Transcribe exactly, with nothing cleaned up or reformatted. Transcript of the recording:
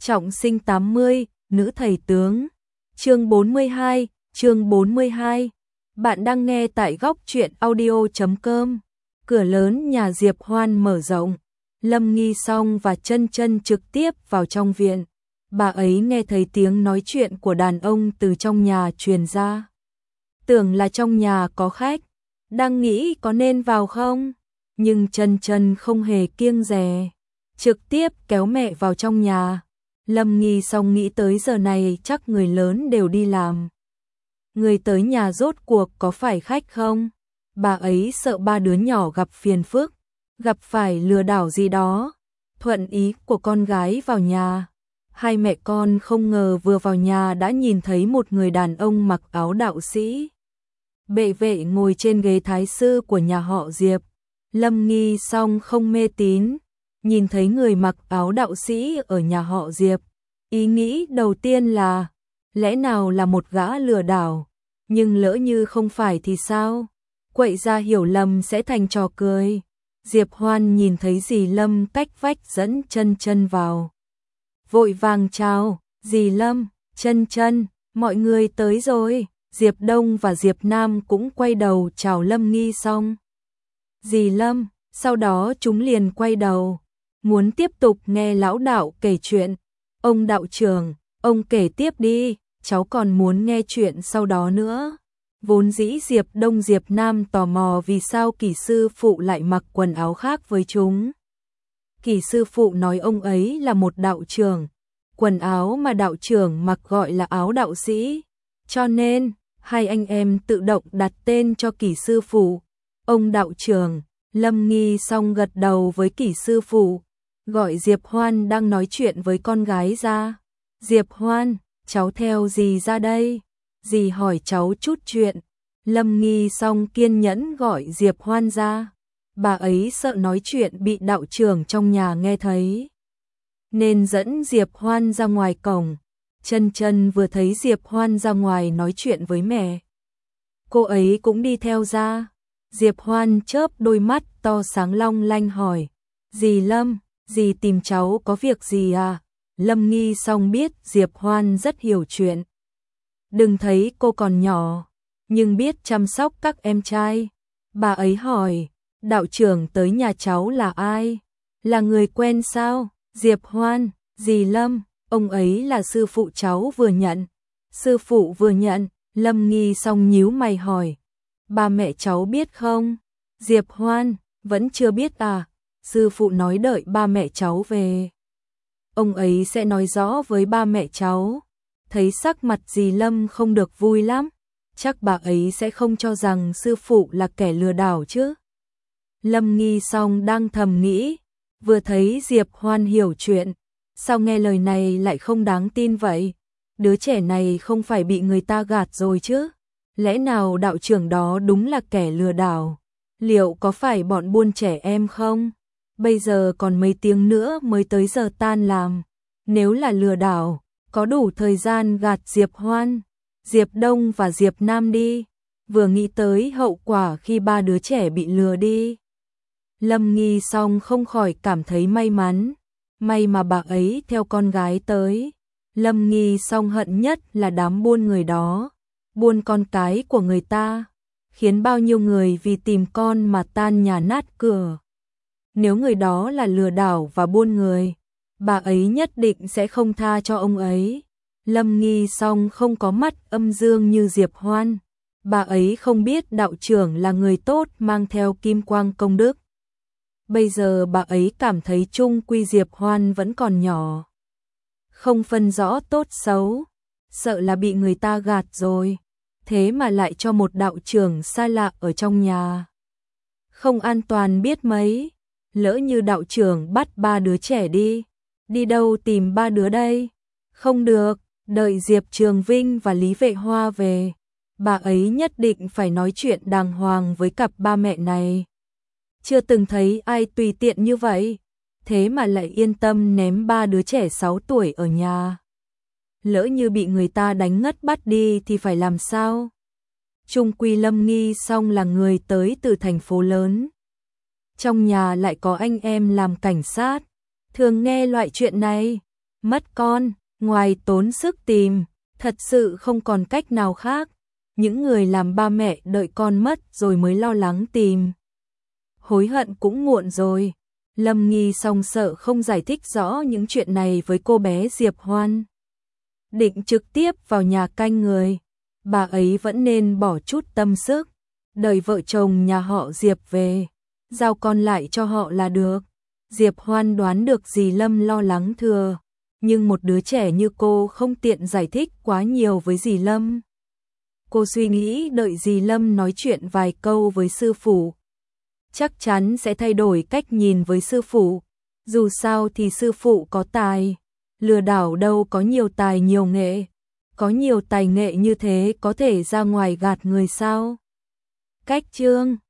Trọng sinh tám mươi, nữ thầy tướng. Chương bốn mươi hai, chương bốn mươi hai. Bạn đang nghe tại góc truyện audio chấm com. Cửa lớn nhà Diệp Hoan mở rộng. Lâm Nghi Song và Chân Chân trực tiếp vào trong viện. Bà ấy nghe thấy tiếng nói chuyện của đàn ông từ trong nhà truyền ra. Tưởng là trong nhà có khách, đang nghĩ có nên vào không? Nhưng Chân Chân không hề kiêng dè, trực tiếp kéo mẹ vào trong nhà. Lâm Nghi Song nghĩ tới giờ này chắc người lớn đều đi làm. Người tới nhà rốt cuộc có phải khách không? Bà ấy sợ ba đứa nhỏ gặp phiền phức, gặp phải lừa đảo gì đó. Thuận ý của con gái vào nhà. Hai mẹ con không ngờ vừa vào nhà đã nhìn thấy một người đàn ông mặc áo đạo sĩ. Bệ vệ ngồi trên ghế thái sư của nhà họ Diệp. Lâm Nghi Song không mê tín, nhìn thấy người mặc áo đạo sĩ ở nhà họ Diệp. Ý nghĩ đầu tiên là, lẽ nào là một gã lừa đảo, nhưng lỡ như không phải thì sao? Quậy ra hiểu lầm sẽ thành trò cười. Diệp Hoan nhìn thấy dì Lâm cách vách dẫn Chân Chân vào. Vội vàng chào, dì Lâm, Chân Chân, mọi người tới rồi. Diệp Đông và Diệp Nam cũng quay đầu chào Lâm Nghi Song. Dì Lâm, sau đó chúng liền quay đầu, muốn tiếp tục nghe lão đạo kể chuyện. Ông đạo trưởng, ông kể tiếp đi, cháu còn muốn nghe chuyện sau đó nữa. Vốn dĩ Diệp Đông Diệp Nam tò mò vì sao Kỷ sư phụ lại mặc quần áo khác với chúng. Kỷ sư phụ nói ông ấy là một đạo trưởng, quần áo mà đạo trưởng mặc gọi là áo đạo sĩ, cho nên hai anh em tự động đặt tên cho Kỷ sư phụ. Ông đạo trưởng. Lâm Nghi Song gật đầu với Kỷ sư phụ, gọi Diệp Hoan đang nói chuyện với con gái ra. Diệp Hoan, cháu theo dì ra đây. Dì hỏi cháu chút chuyện. Lâm Nghi Song kiên nhẫn gọi Diệp Hoan ra. Bà ấy sợ nói chuyện bị đạo trưởng trong nhà nghe thấy, nên dẫn Diệp Hoan ra ngoài cổng. Chân Chân vừa thấy Diệp Hoan ra ngoài nói chuyện với mẹ, cô ấy cũng đi theo ra. Diệp Hoan chớp đôi mắt to sáng long lanh hỏi, dì Lâm, dì tìm cháu có việc gì à? Lâm Nghi Song biết Diệp Hoan rất hiểu chuyện. Đừng thấy cô còn nhỏ, nhưng biết chăm sóc các em trai. Bà ấy hỏi, đạo trưởng tới nhà cháu là ai? Là người quen sao? Diệp Hoan, dì Lâm, ông ấy là sư phụ cháu vừa nhận. Sư phụ vừa nhận. Lâm Nghi Song nhíu mày hỏi, ba mẹ cháu biết không? Diệp Hoan, vẫn chưa biết à? Sư phụ nói đợi ba mẹ cháu về, ông ấy sẽ nói rõ với ba mẹ cháu. Thấy sắc mặt dì Lâm không được vui lắm, chắc bà ấy sẽ không cho rằng sư phụ là kẻ lừa đảo chứ. Lâm Nghi Song đang thầm nghĩ, vừa thấy Diệp Hoan hiểu chuyện, sao nghe lời này lại không đáng tin vậy? Đứa trẻ này không phải bị người ta gạt rồi chứ? Lẽ nào đạo trưởng đó đúng là kẻ lừa đảo? Liệu có phải bọn buôn trẻ em không? Bây giờ còn mấy tiếng nữa mới tới giờ tan làm. Nếu là lừa đảo, có đủ thời gian gạt Diệp Hoan, Diệp Đông và Diệp Nam đi. Vừa nghĩ tới hậu quả khi ba đứa trẻ bị lừa đi, Lâm Nghi Song không khỏi cảm thấy may mắn. May mà bà ấy theo con gái tới. Lâm Nghi Song hận nhất là đám buôn người đó, buôn con cái của người ta, khiến bao nhiêu người vì tìm con mà tan nhà nát cửa. Nếu người đó là lừa đảo và buôn người, bà ấy nhất định sẽ không tha cho ông ấy. Lâm Nghi Song không có mắt âm dương như Diệp Hoan. Bà ấy không biết đạo trưởng là người tốt mang theo kim quang công đức. Bây giờ bà ấy cảm thấy chung quy Diệp Hoan vẫn còn nhỏ, không phân rõ tốt xấu, sợ là bị người ta gạt rồi, thế mà lại cho một đạo trưởng xa lạ ở trong nhà. Không an toàn biết mấy, lỡ như đạo trưởng bắt ba đứa trẻ đi, đi đâu tìm ba đứa đây? Không được, đợi Diệp Trường Vinh và Lý Vệ Hoa về, bà ấy nhất định phải nói chuyện đàng hoàng với cặp ba mẹ này. Chưa từng thấy ai tùy tiện như vậy, thế mà lại yên tâm ném ba đứa trẻ sáu tuổi ở nhà. Lỡ như bị người ta đánh ngất bắt đi thì phải làm sao? Chung quy Lâm Nghi Song là người tới từ thành phố lớn, trong nhà lại có anh em làm cảnh sát, thường nghe loại chuyện này, mất con, ngoài tốn sức tìm, thật sự không còn cách nào khác. Những người làm ba mẹ đợi con mất rồi mới lo lắng tìm. Hối hận cũng muộn rồi. Lâm Nghi Song sợ không giải thích rõ những chuyện này với cô bé Diệp Hoan. Định trực tiếp vào nhà canh người. Bà ấy vẫn nên bỏ chút tâm sức, đợi vợ chồng nhà họ Diệp về, giao con lại cho họ là được. Diệp Hoan đoán được dì Lâm lo lắng thừa, nhưng một đứa trẻ như cô không tiện giải thích quá nhiều với dì Lâm. Cô suy nghĩ đợi dì Lâm nói chuyện vài câu với sư phụ, chắc chắn sẽ thay đổi cách nhìn với sư phụ. Dù sao thì sư phụ có tài, lừa đảo đâu có nhiều tài nhiều nghệ. Có nhiều tài nghệ như thế có thể ra ngoài gạt người sao? Cách chương